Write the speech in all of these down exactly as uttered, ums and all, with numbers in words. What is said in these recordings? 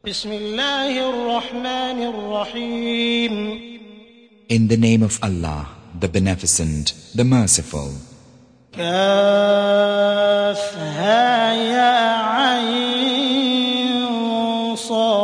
Bismillahir-Rahmanir-Rahim. In the name of Allah, the Beneficent, the Merciful. Kaf ha ya ayn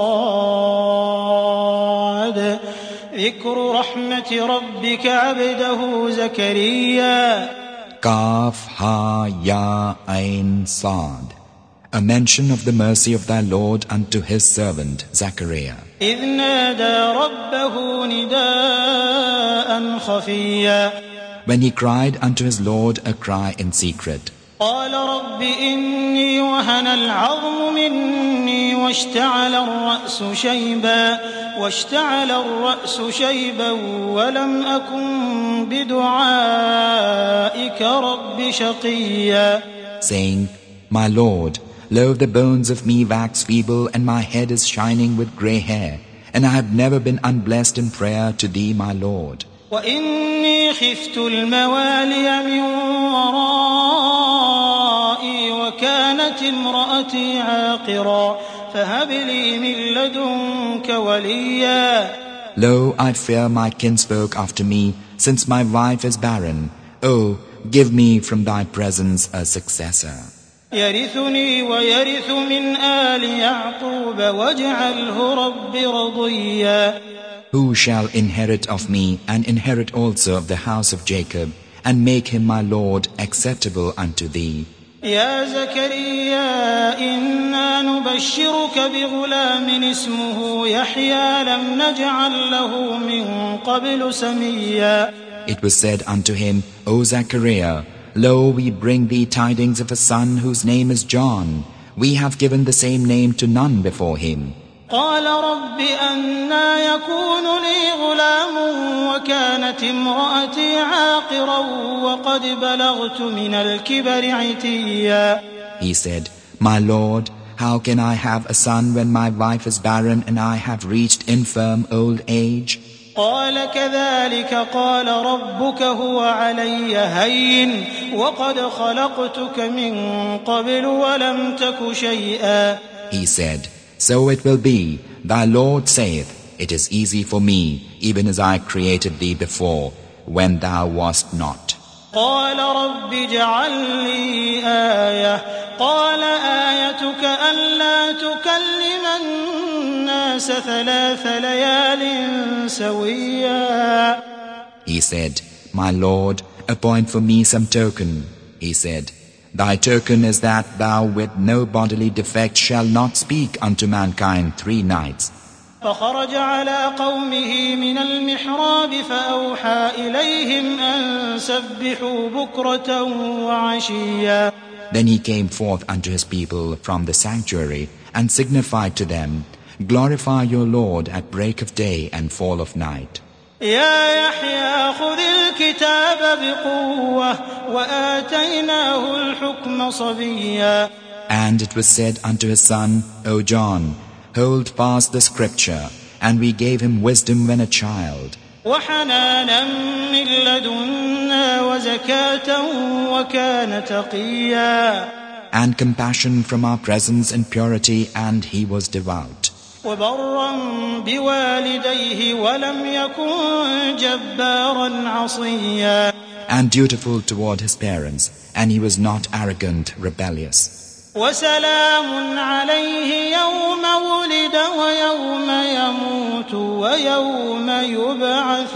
sad. Dhikru rahmati rabbika abdahu Zakariya. Kaf ha ya ayn sad. A mention of the mercy of thy Lord unto his servant Zachariah. إذ نادى ربه نداء خفيا. When he cried unto his Lord a cry in secret. قال رب إني وهن العظم مني واشتعل الرأس شيبا واشتعل الرأس شيبا ولم أكن بدعائك رب شقيا. Saying, My Lord, lo, the bones of me wax feeble, and my head is shining with grey hair, and I have never been unblessed in prayer to thee, my Lord. وإني خفت الموالي من ورائي وكانت امرأتي عاقرا فهب لي من لدنك وليا. Lo, I fear my kinsfolk after me, since my wife is barren. Oh, give me from thy presence a successor. يرثني ويرث من آل يعقوب واجعله رب رضيا. Who shall inherit of me and inherit also of the house of Jacob, and make him my Lord acceptable unto thee. يا زكريا إنا نبشرك بغلام اسمه يحيى لم نجعل له من قبل سميا. It was said unto him, O Zachariah, Lo, we bring thee tidings of a son whose name is John. We have given the same name to none before him. قال رب أنى يكون لي غلام وكانت امرأتي عاقرا وقد بلغت من الكبر عتيا. He said, My Lord, how can I have a son when my wife is barren and I have reached infirm old age? قال كذلك قال ربك هو علي هين وقد خلقتك من قبل ولم تك شيئا. He said, So it will be, thy Lord saith, It is easy for me, even as I created thee before, when thou wast not. قال رب اجعل لي آية قال آيتك ألا تكلم الناس ثلاث ليال سويا. He said, My Lord, appoint for me some token. He said, Thy token is that thou with no bodily defect shall not speak unto mankind three nights. فخرج على قومه من المحراب فأوحى إليهم أن سبحوا بكرة وعشيا. Then he came forth unto his people from the sanctuary and signified to them, Glorify your Lord at break of day and fall of night. يا يحيى خذ الكتاب بقوة وآتيناه الحكم صبيا. And it was said unto his son, O John, hold fast the scripture, and we gave him wisdom when a child. وحنانا من لدنا وزكاة وكان تقيا. And compassion from our presence and purity, and he was devout. وبرا بوالديه ولم يكن جبارا عصيا. And dutiful toward his parents, and he was not arrogant, rebellious. وسلام عليه يوم ولد ويوم يموت ويوم يبعث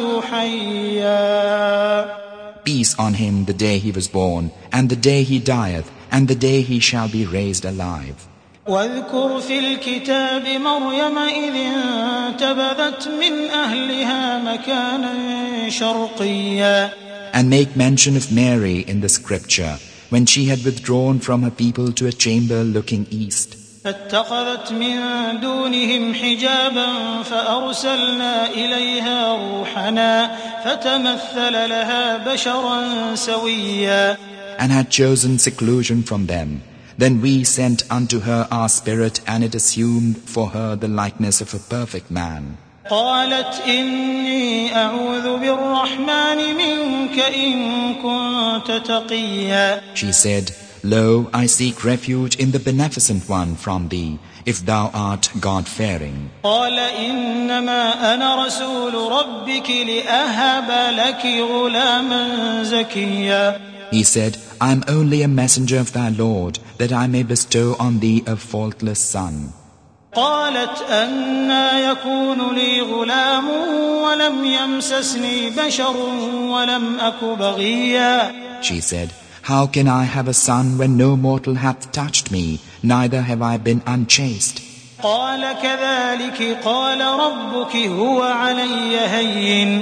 حيا. Peace on him the day he was born, and the day he dieth, and the day he shall be raised alive. واذكر في الكتاب مريم إذ انتبذت من أهلها مكانا شرقيا. And make mention of Mary in the scripture, when she had withdrawn from her people to a chamber looking east. فاتخذت من دونهم حجابا فأرسلنا إليها روحنا فتمثل لها بشرا سويا. And had chosen seclusion from them. Then we sent unto her our spirit, and it assumed for her the likeness of a perfect man. قالت إني أعوذ بالرحمن منك إن كنت تقيا. She said, Lo, I seek refuge in the Beneficent One from thee, if thou art God-fearing. قال إنما أنا رسول ربك لأهب لك غلاما زكيا. He said, I am only a messenger of thy Lord, that I may bestow on thee a faultless son. قالت أنى يكون لي غلام ولم يمسسني بشر ولم أك بغيا. She said, How can I have a son when no mortal hath touched me, neither have I been unchaste? قال كذلك قال ربك هو علي هين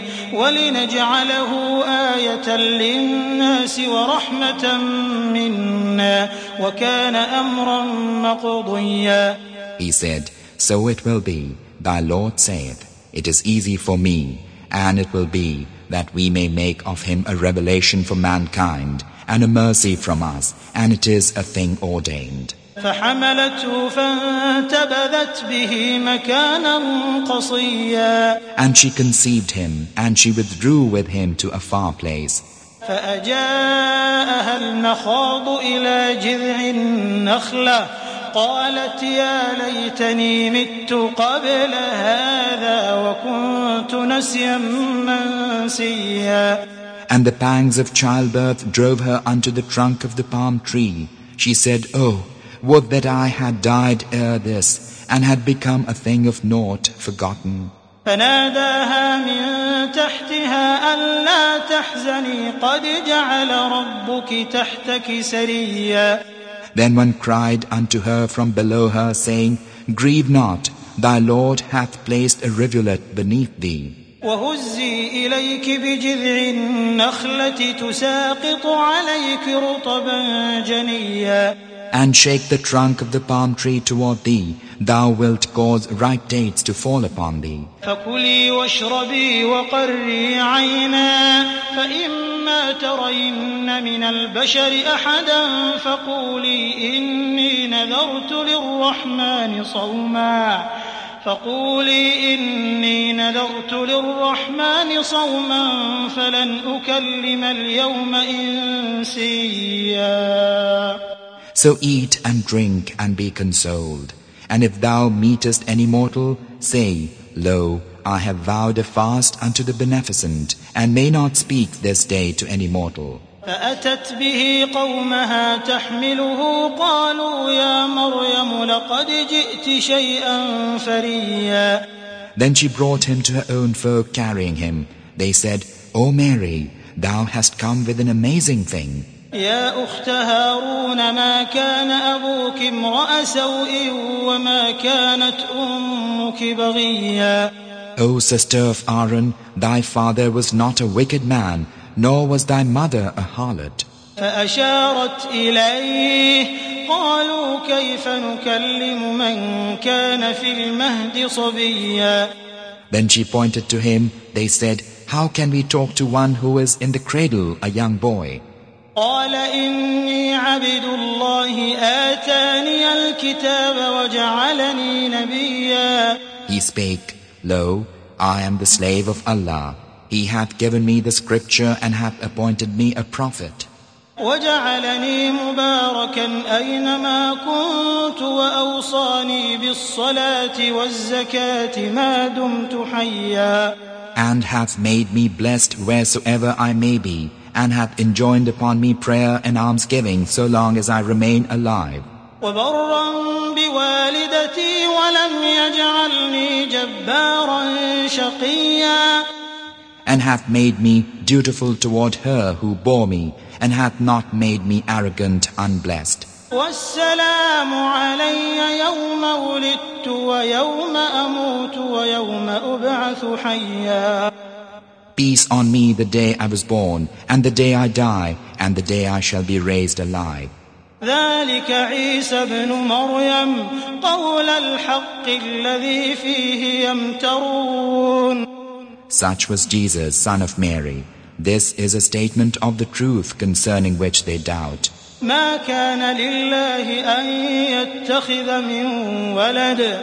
ولنجعله آية للناس ورحمة منا وكان أمرا مقضيا. He said, So it will be, thy Lord saith, It is easy for me, and it will be that we may make of him a revelation for mankind, and a mercy from us, and it is a thing ordained. فحملته فانتبذت به مكانا قصيا. And she conceived him, and she withdrew with him to a far place. فأجاءها المخاض إلى جذع النخلة قالت يا ليتني مت قبل هذا وكنت نسيا منسيا. And the pangs of childbirth drove her unto the trunk of the palm tree. She said, Oh, would that I had died ere this, and had become a thing of naught, forgotten. فناداها من تحتها ألا تحزني قد جعل ربك تحتك سريا. Then one cried unto her from below her, saying, Grieve not, thy Lord hath placed a rivulet beneath thee. وهزي إليك بجذع النخلة تساقط عليك رطبا جنيا. And shake the trunk of the palm tree toward thee, thou wilt cause ripe dates to fall upon thee. فكلي واشربي وقري عينا فإما ترين من البشر أحدا فقولي إني نذرت للرحمن صوما فقولي إني نذرت للرحمن صوما فلن أكلم اليوم إنسيا. So eat and drink and be consoled. And if thou meetest any mortal, say, Lo, I have vowed a fast unto the Beneficent, and may not speak this day to any mortal. فأتت به قومها تحمله قالوا يا مريم لقد جئت شيئا فريا. Then she brought him to her own folk carrying him. They said, O Mary, thou hast come with an amazing thing. يا أخت هارون ما كان أبوك امرأ سوء وما كانت أمك بغيا. O sister of Aaron, thy father was not a wicked man, nor was thy mother a harlot. فأشارت إليه قالوا كيف نكلم من كان في المهد صبيا. Then she pointed to him. They said, How can we talk to one who is in the cradle, a young boy? قال إني عبد الله آتاني الكتاب وجعلني نبيا. He spake, Lo, I am the slave of Allah. He hath given me the scripture and hath appointed me a prophet. وجعلني مباركا أينما كنت وأوصاني بالصلاة والزكاة ما دمت حيا. And hath made me blessed wheresoever I may be, and hath enjoined upon me prayer and almsgiving so long as I remain alive. وبرا بوالدتي ولم يجعلني جبارا شقيا. And hath made me dutiful toward her who bore me, and hath not made me arrogant, unblessed. والسلام علي يوم ولدت ويوم أموت ويوم أبعث حيا. Peace on me the day I was born, and the day I die, and the day I shall be raised alive. ذلك عيسى ابن مريم قول الحق الذي فيه يمترون. Such was Jesus, son of Mary. This is a statement of the truth concerning which they doubt. ما كان لله أن يتخذ من ولد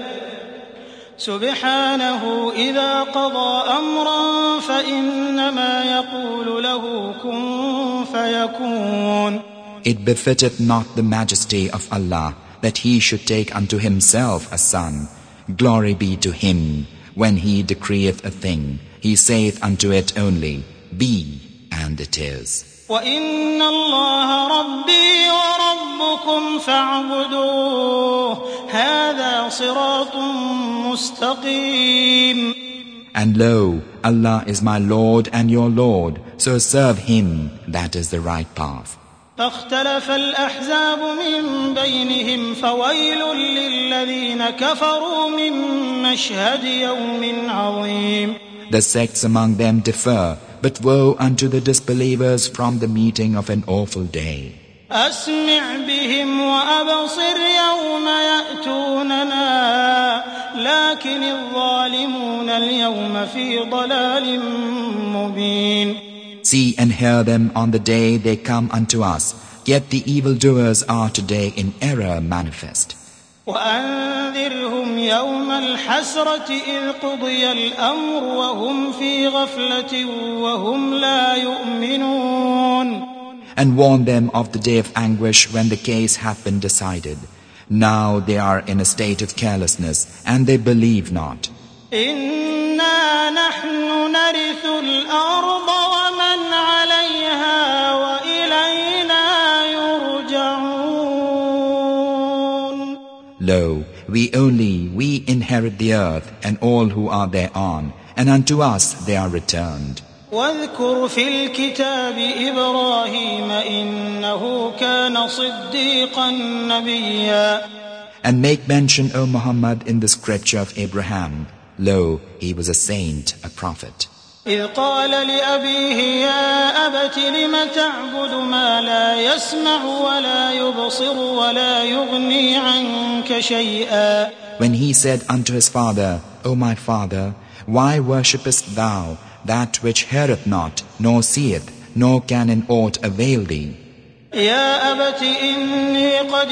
سبحانه إذا قضى أمرا فإنما يقول له كن فيكون. It befitteth not the majesty of Allah that He should take unto Himself a son. Glory be to Him. When He decreeth a thing, He saith unto it only, Be, and it is. وَإِنَّ اللَّهَ رَبِّي وَرَبُّكُمْ فَاعْبُدُوهُ هَذَا صِرَاطٌ مُسْتَقِيمٌ. And lo, Allah is my Lord and your Lord, so serve Him, that is the right path. فاختلف الأحزاب من بينهم فويل للذين كفروا من مشهد يوم عظيم. The sects among them differ, but woe unto the disbelievers from the meeting of an awful day. أسمع بهم وأبصر يوم يأتوننا لكن الظالمون اليوم في ضلال مبين. See and hear them on the day they come unto us, yet the evildoers are today in error manifest. وأنذرهم يوم الحسرة إذ قضي الأمر وهم في غفلة وهم لا يؤمنون. And warn them of the day of anguish when the case hath been decided. Now they are in a state of carelessness, and they believe not. إنا نحن نرث الأرض ومن عليها وإلينا يرجعون. Lo, we only, we inherit the earth and all who are thereon, and unto us they are returned. واذكر في الكتاب إبراهيم إنه كان صديقا نبيا. And make mention, O Muhammad, in the scripture of Abraham. Lo, he was a saint, a prophet. إذ قال لأبيه يا أبت لم تعبد ما لا يسمع ولا يبصر ولا يغني عنك شيئا. When he said unto his father, O my father, why worshippest thou that which heareth not, nor seeth, nor can in aught avail thee? يا أبت إني قد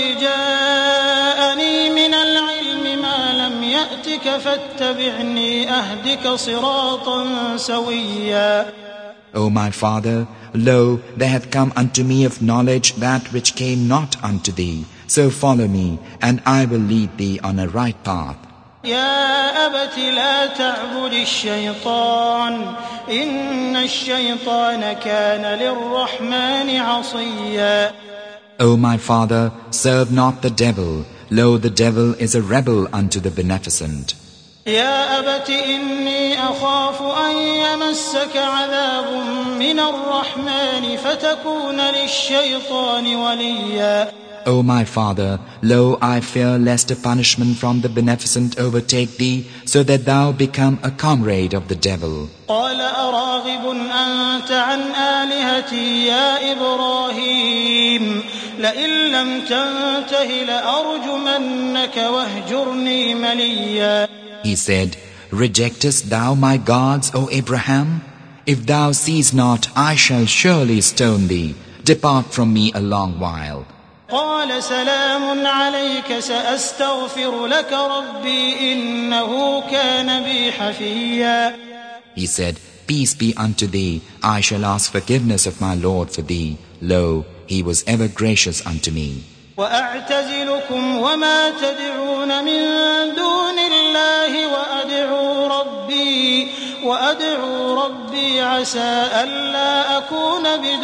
جاءني من العلم ما لم يأتك فاتبعني أهدك صراطا سويا. O my father, lo, there hath come unto me of knowledge that which came not unto thee, so follow me, and I will lead thee on a right path. يا أبت لا تعبد الشيطان إن الشيطان كان للرحمن عصيا. O my father, serve not the devil. Lo, the devil is a rebel unto the Beneficent. يا أبت إني أخاف أن يمسك عذاب من الرحمن فتكون للشيطان وليا. O my father, lo, I fear lest a punishment from the Beneficent overtake thee, so that thou become a comrade of the devil. قال أراغب أنت عن آلهتي يا إبراهيم لئن لم تنته لأرجمنك واهجرني مليا. He said, Rejectest thou my gods, O Abraham? If thou cease not, I shall surely stone thee. Depart from me a long while. قال سلام عليك سأستغفر لك ربي إنه كان بي حفيا. He said, Peace be unto thee, I shall ask forgiveness of my Lord for thee. Lo, he was ever gracious unto me. وأعتزلكم وما تدعون من دون الله وأدعو ربي وأدعو ربي عسى ألا أكون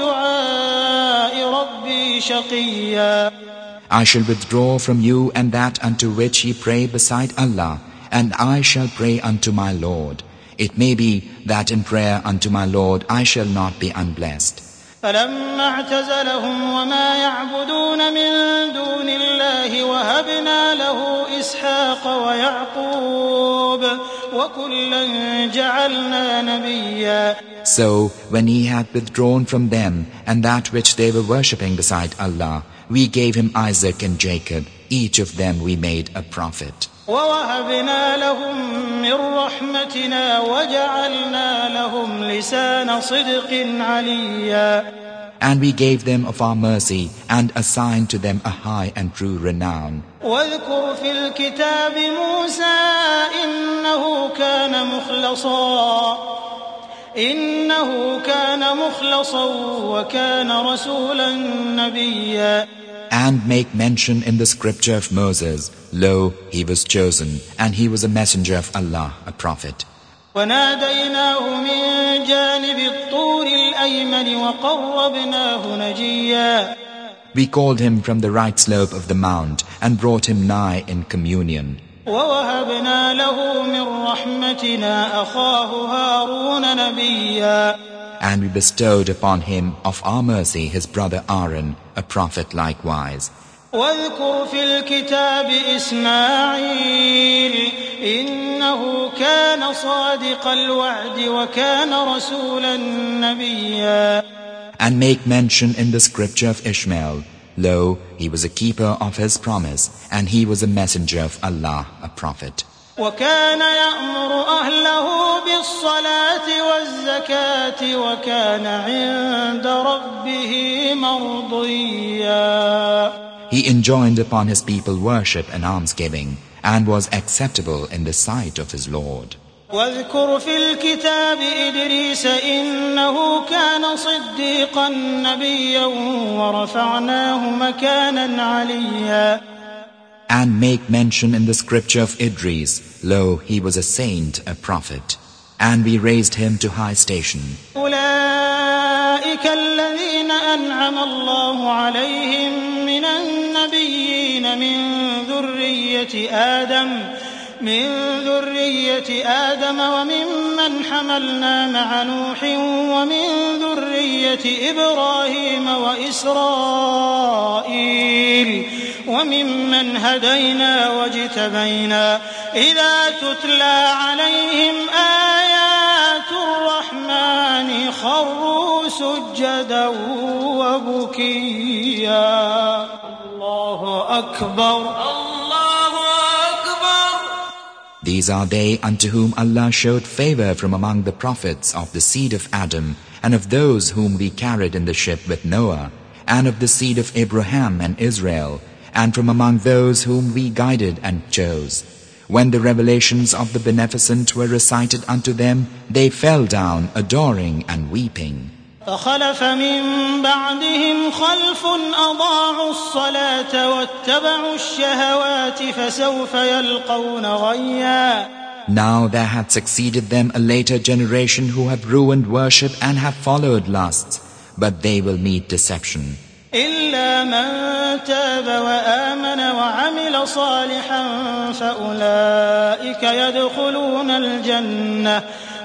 بدعاء ربي شقيا. I shall withdraw from you and that unto which ye pray beside Allah, and I shall pray unto my Lord. It may be that in prayer unto my Lord I shall not be unblessed. فلما اعتزلهم وما يعبدون من دون الله وهبنا له إسحاق ويعقوب وكلا جعلنا نبيا. So when he had withdrawn from them and that which they were worshipping beside Allah, we gave him Isaac and Jacob. Each of them we made a prophet. ووهبنا لهم من رحمتنا وجعلنا لهم لسان صدق عليا. And we gave them of our mercy and assigned to them a high and true renown. واذكر في الكتاب موسى إنه كان مخلصا إنه كان مخلصا وكان رسولا نبيا. And make mention in the scripture of Moses, lo, he was chosen, and he was a messenger of Allah, a prophet. وناديناه من جانب الطور الأيمن وقربناه نجيا. We called him from the right slope of the mount and brought him nigh in communion. ووهبنا له من رحمتنا أخاه هارون نبيا. And we bestowed upon him of our mercy his brother Aaron, a prophet likewise. واذكر في الكتاب إسماعيل إنه كان صادق الوعد وكان رسولا نبيا. And make mention in the scripture of Ishmael, lo, he was a keeper of his promise, and he was a messenger of Allah, a prophet. وكان يأمر أهله بالصلاة والزكاة وكان عند ربه مرضيا. He enjoined upon his people worship and almsgiving, and was acceptable in the sight of his Lord. واذكر في الكتاب إدريس إنه كان صديقا نبيا ورفعناه مكانا عليا. And make mention in the scripture of Idris, lo, he was a saint, a prophet, and we raised him to high station. أولئك الذين أنعم الله عليهم من النبيين من ذرية آدم من ذرية آدم وممن حملنا مع نوح ومن ذرية إبراهيم وإسرائيل وممن هدينا واجتبينا إذا تتلى عليهم آيات الرحمن خروا سجدا وبكيا. الله أكبر. These are they unto whom Allah showed favor from among the prophets of the seed of Adam, and of those whom we carried in the ship with Noah, and of the seed of Abraham and Israel, and from among those whom we guided and chose. When the revelations of the Beneficent were recited unto them, they fell down adoring and weeping. فخلف من بعدهم خلف أضاعوا الصلاة واتبعوا الشهوات فسوف يلقون غيا. Now there had succeeded them a later generation who have ruined worship and have followed lusts, but they will meet deception. إلا من تاب وآمن وعمل صالحا فأولئك يدخلون الجنة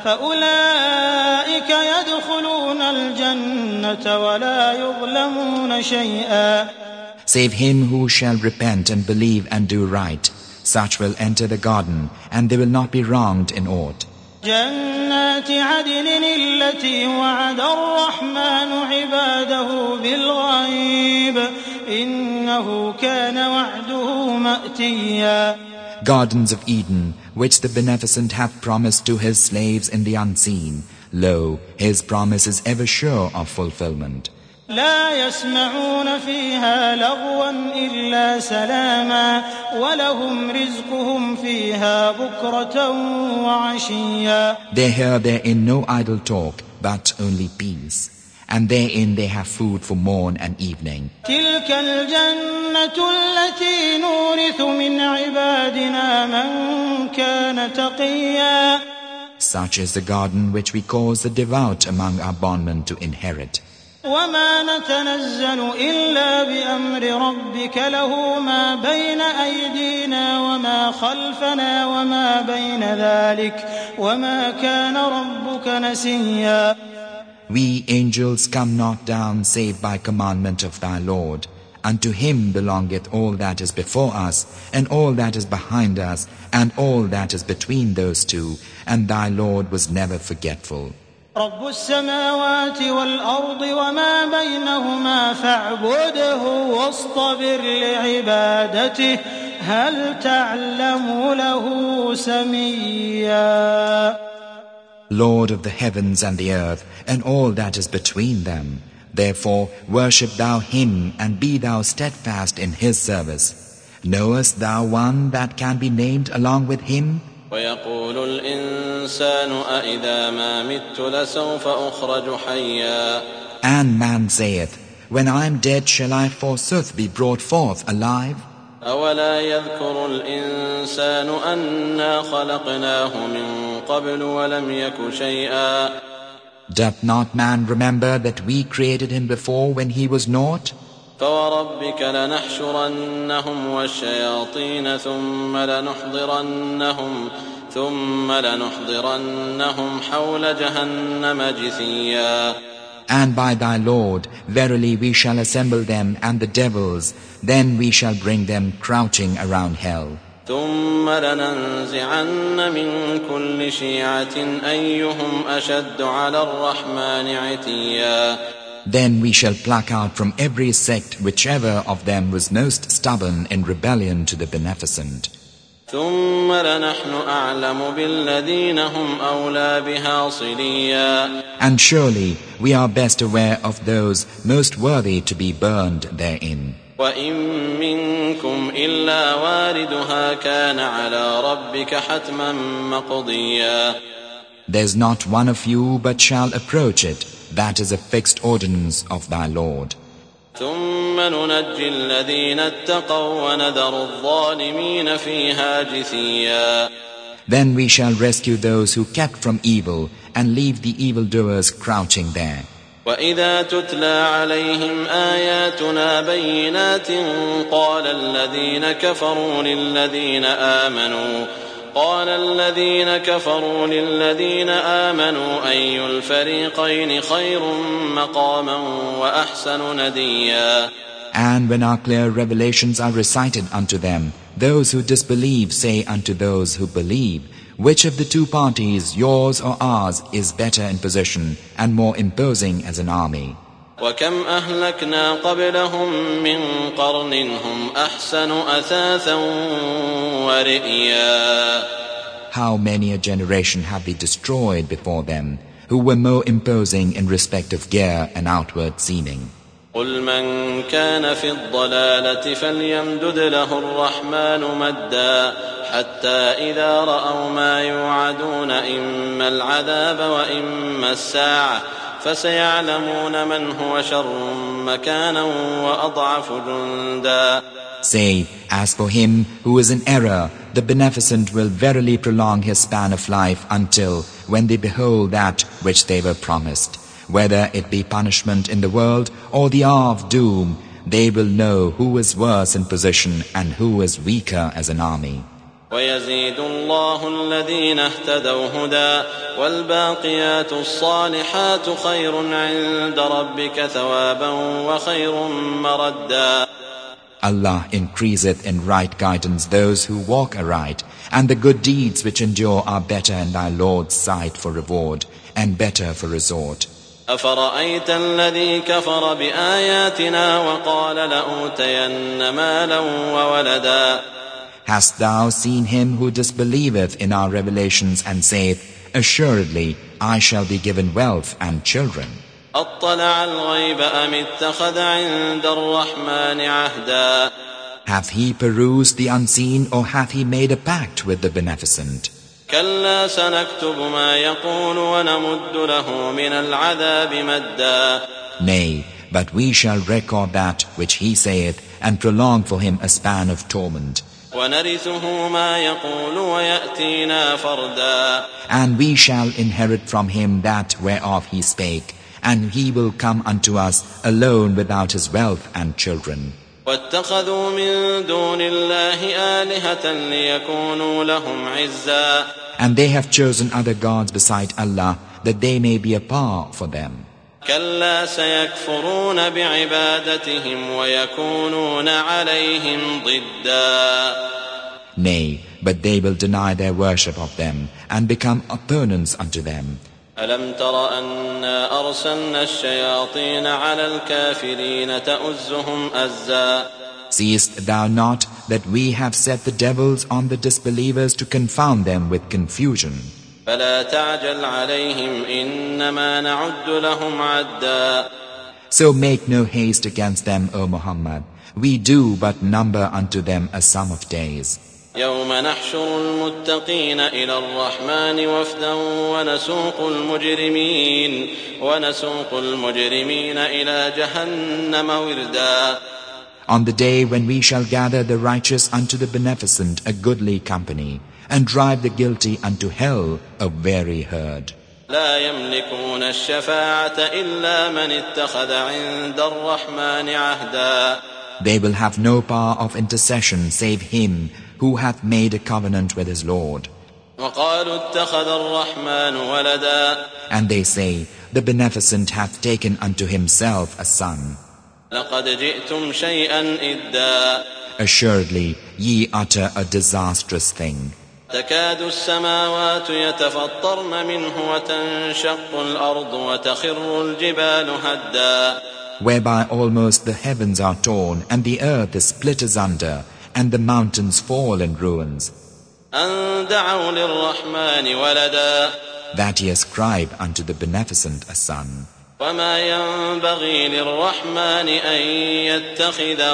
فأولئك يدخلون الجنة ولا يظلمون شيئا. Save him who shall repent and believe and do right. Such will enter the garden, and they will not be wronged in aught. جنات عدن التي وعد الرحمن عباده بالغيب إنه كان وعده مأتيا. Gardens of Eden, which the Beneficent hath promised to his slaves in the unseen. Lo, his promise is ever sure of fulfillment. لا يسمعون فيها لغوا إلا سلاما ولهم رزقهم فيها بكرة وعشيا. They hear therein no idle talk, but only peace. And therein they have food for morn and evening. تلك الجنة التي نورث من عبادنا من كان تقيا. Such is the garden which we cause the devout among our bondmen to inherit. وما نتنزل إلا بأمر ربك له ما بين أيدينا وما خلفنا وما بين ذلك وما كان ربك نسيا. We angels come not down save by commandment of thy Lord. Unto him belongeth all that is before us, and all that is behind us, and all that is between those two, and thy Lord was never forgetful. رب السماوات والأرض وما بينهما فاعبده واصطبر لعبادته هل تعلم له سميا. Lord of the heavens and the earth, and all that is between them. Therefore worship thou him, and be thou steadfast in his service. Knowest thou one that can be named along with him? ويقول الإنسان أإذا ما مت لسوف أخرج حيا. And man saith, when I am dead shall I forsooth be brought forth alive? أولا يذكر الإنسان أنا خلقناه من قبل ولم يك شيئا. Doth not man remember that we created him before when he was naught? فوربك لنحشرنهم والشياطين ثم لنحضرنهم ثم لنحضرنهم حول جهنم جثيا. And by thy Lord, verily we shall assemble them and the devils, then we shall bring them crouching around hell. ثم لننزعن من كل شيعة أيهم أشد على الرحمن عتيا. Then we shall pluck out from every sect whichever of them was most stubborn in rebellion to the Beneficent. ثم لنحن أعلم بالذين هم أولى بها صليا. And surely we are best aware of those most worthy to be burned therein. وإن منكم إلا واردها كان على ربك حتما مقضيا. There's not one of you but shall approach it. That is a fixed ordinance of thy Lord. ثم ننجي الذين اتقوا ونذر الظالمين فيها جثيا. Then we shall rescue those who kept from evil and leave the evildoers crouching there. وإذا تتلى عليهم آياتنا بينات قال الذين كفروا للذين آمنوا قال الذين كفروا للذين آمنوا أي الفريقين خير مقاما وأحسن نديا. And when our clear revelations are recited unto them, those who disbelieve say unto those who believe, which of the two parties, yours or ours, is better in position and more imposing as an army? وكم أهلكنا قبلهم من قرن هم أحسن أثاثا ورئيا. How many a generation have we destroyed before them, who were more imposing in respect of gear and outward seeming. قل من كان في الضلالة فليمدد له الرحمن مدا حتى إذا رأوا ما يوعدون إما العذاب وإما الساعة فسيعلمون من هو شر مكانا وأضعف جندا. Say, as for him who is in error, the Beneficent will verily prolong his span of life until, when they behold that which they were promised, whether it be punishment in the world or the hour of doom, they will know who is worse in position and who is weaker as an army. ويزيد الله الذين اهتدوا هدى والباقيات الصالحات خير عند ربك ثوابا وخير مردا. Allah increaseth in right guidance those who walk aright, and the good deeds which endure are better in thy Lord's sight for reward, and better for resort. أفرأيت الذي كفر بآياتنا وقال لأوتين مالا وولدا. Hast thou seen him who disbelieveth in our revelations and saith, assuredly I shall be given wealth and children? أطلع الغيب أم اتخذ عند الرحمن عهدا. Hath he perused the unseen, or hath he made a pact with the Beneficent? كلا سنكتب ما يقول ونمد له من العذاب مدا. Nay, but we shall record that which he saith, and prolong for him a span of torment. ونرثه ما يقول ويأتينا فردا. And we shall inherit from him that whereof he spake, and he will come unto us alone without his wealth and children. واتخذوا من دون الله آلهة ليكونوا لهم عزا. And they have chosen other gods beside Allah, that they may be a power for them. كلا سيكفرون بعبادتهم ويكونون عليهم ضدا. Nay, but they will deny their worship of them, and become opponents unto them. ألم تر أنا أرسلنا الشياطين على الكافرين تؤزهم أزا. Seest thou not that we have set the devils on the disbelievers to confound them with confusion? فلا تعجل عليهم إنما نعد لهم عدا. So make no haste against them, O Muhammad. We do but number unto them a sum of days. يوم نحشر المتقين إلى الرحمن وفدا ونسوق المجرمين ونسوق المجرمين إلى جهنم وردا. On the day when we shall gather the righteous unto the beneficent, a goodly company, and drive the guilty unto hell, a weary herd. لا يملكون الشفاعة إلا من اتخذ عند الرحمن عهدا. They will have no power of intercession save him who hath made a covenant with his Lord. وقالوا اتخذ الرحمن ولدا. And they say, the beneficent hath taken unto himself a son. لقد جئتم شيئا إدا. Assuredly, ye utter a disastrous thing. تكاد السماوات يتفطرن منه وتنشق الأرض وتخر الجبال هدا. Whereby almost the heavens are torn, and the earth is split asunder, and the mountains fall in ruins. أن دعوا للرحمن ولدا. That ye ascribe unto the beneficent a son. وما ينبغي للرحمن أن يتخذ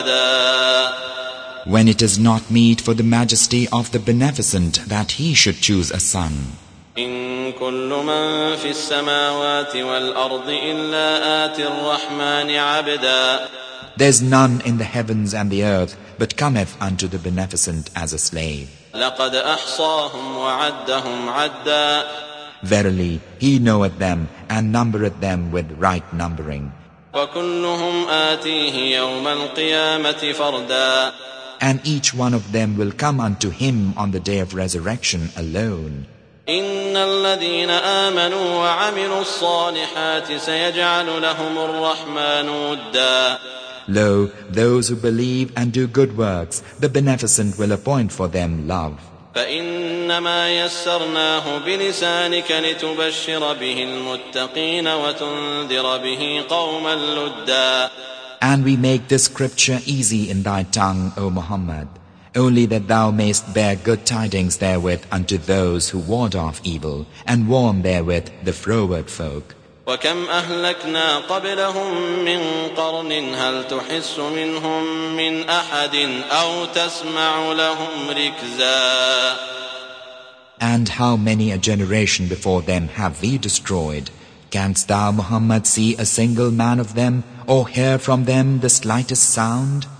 ولدا. When it is not meet for the majesty of the beneficent that he should choose a son. إن كل من في السماوات والأرض إلا آتي الرحمن عبدا. There is none in the heavens and the earth, but cometh unto the beneficent as a slave. لقد أحصاهم وعدهم عدا. Verily, he knoweth them, and numbereth them with right numbering. وكلهم آتيه يوم القيامة فردا. And each one of them will come unto him on the day of resurrection alone. إن الذين آمنوا وعملوا الصالحات سيجعل لهم الرحمن ودا. Lo, those who believe and do good works, the beneficent will appoint for them love. فإنما يسرناه بلسانك لتبشر به المتقين وتنذر به قوما لدا. And we make this scripture easy in thy tongue, O Muhammad, only that thou mayst bear good tidings therewith unto those who ward off evil, and warn therewith the froward folk. وكم أهلكنا قبلهم من قرن هل تحس منهم من أحد أو تسمع لهم ركزا. And how many a generation before them have we destroyed? Canst thou, Muhammad, see a single man of them, or hear from them the slightest sound?